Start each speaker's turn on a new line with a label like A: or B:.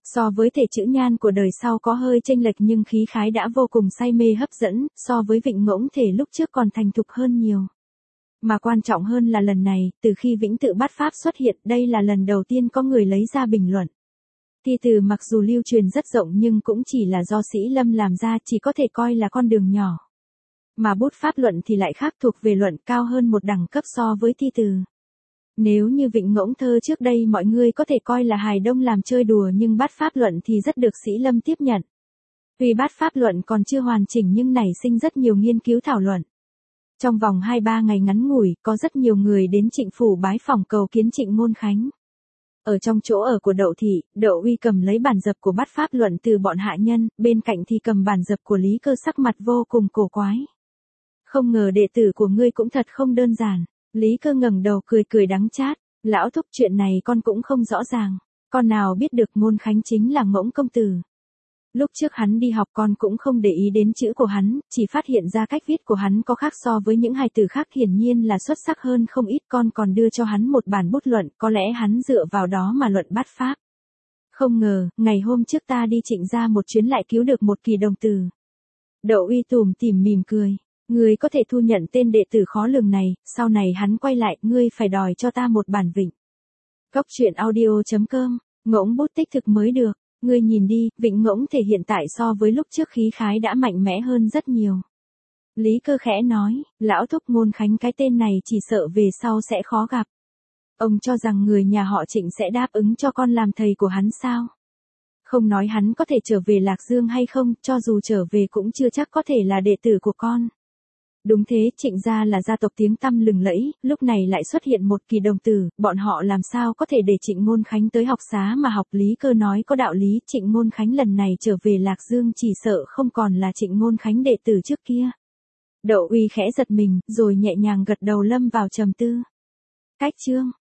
A: So với thể chữ Nhan của đời sau có hơi chênh lệch nhưng khí khái đã vô cùng say mê hấp dẫn, so với Vịnh Ngỗng thể lúc trước còn thành thục hơn nhiều. Mà quan trọng hơn là lần này, từ khi Vĩnh Tự Bát Pháp xuất hiện, đây là lần đầu tiên có người lấy ra bình luận. Thi từ mặc dù lưu truyền rất rộng nhưng cũng chỉ là do Sĩ Lâm làm ra, chỉ có thể coi là con đường nhỏ. Mà bút pháp luận thì lại khác, thuộc về luận cao hơn một đẳng cấp so với thi từ. Nếu như Vịnh Ngỗng thơ trước đây mọi người có thể coi là hài đông làm chơi đùa nhưng bát pháp luận thì rất được Sĩ Lâm tiếp nhận. Tuy bát pháp luận còn chưa hoàn chỉnh nhưng nảy sinh rất nhiều nghiên cứu thảo luận. Trong vòng 2-3 ngày ngắn ngủi, có rất nhiều người đến Trịnh phủ bái phỏng cầu kiến Trịnh Ngôn Khánh. Ở trong chỗ ở của Đậu Thị, Đậu Uy cầm lấy bản dập của bát pháp luận từ bọn hạ nhân, bên cạnh thì cầm bản dập của Lý Cơ, sắc mặt vô cùng cổ quái. Không ngờ đệ tử của ngươi cũng thật không đơn giản. Lý Cơ ngẩng đầu cười cười đắng chát, lão thúc, chuyện này con cũng không rõ ràng, con nào biết được Ngôn Khánh chính là Ngỗng công tử. Lúc trước hắn đi học con cũng không để ý đến chữ của hắn, chỉ phát hiện ra cách viết của hắn có khác so với những hài tử khác, hiển nhiên là xuất sắc hơn không ít, con còn đưa cho hắn một bản bút luận, có lẽ hắn dựa vào đó mà luận bát pháp. Không ngờ, ngày hôm trước ta đi Trịnh gia một chuyến lại cứu được một kỳ đồng tử. Đậu Uy tủm tỉm mỉm cười, ngươi có thể thu nhận tên đệ tử khó lường này, sau này hắn quay lại, ngươi phải đòi cho ta một bản Vịnh. Cốc truyện audio.com, Ngỗng bút tích thực mới được. Ngươi nhìn đi, Vịnh Ngỗng thể hiện tại so với lúc trước khí khái đã mạnh mẽ hơn rất nhiều. Lý Cơ khẽ nói, lão thúc, Ngôn Khánh cái tên này chỉ sợ về sau sẽ khó gặp. Ông cho rằng người nhà họ Trịnh sẽ đáp ứng cho con làm thầy của hắn sao? Không nói hắn có thể trở về Lạc Dương hay không, cho dù trở về cũng chưa chắc có thể là đệ tử của con. Đúng thế, Trịnh gia là gia tộc tiếng tăm lừng lẫy, lúc này lại xuất hiện một kỳ đồng tử, bọn họ làm sao có thể để Trịnh Ngôn Khánh tới học xá mà học. Lý Cơ nói có đạo lý, Trịnh Ngôn Khánh lần này trở về Lạc Dương chỉ sợ không còn là Trịnh Ngôn Khánh đệ tử trước kia. Đậu Uy khẽ giật mình, rồi nhẹ nhàng gật đầu, lâm vào trầm tư. Cách chương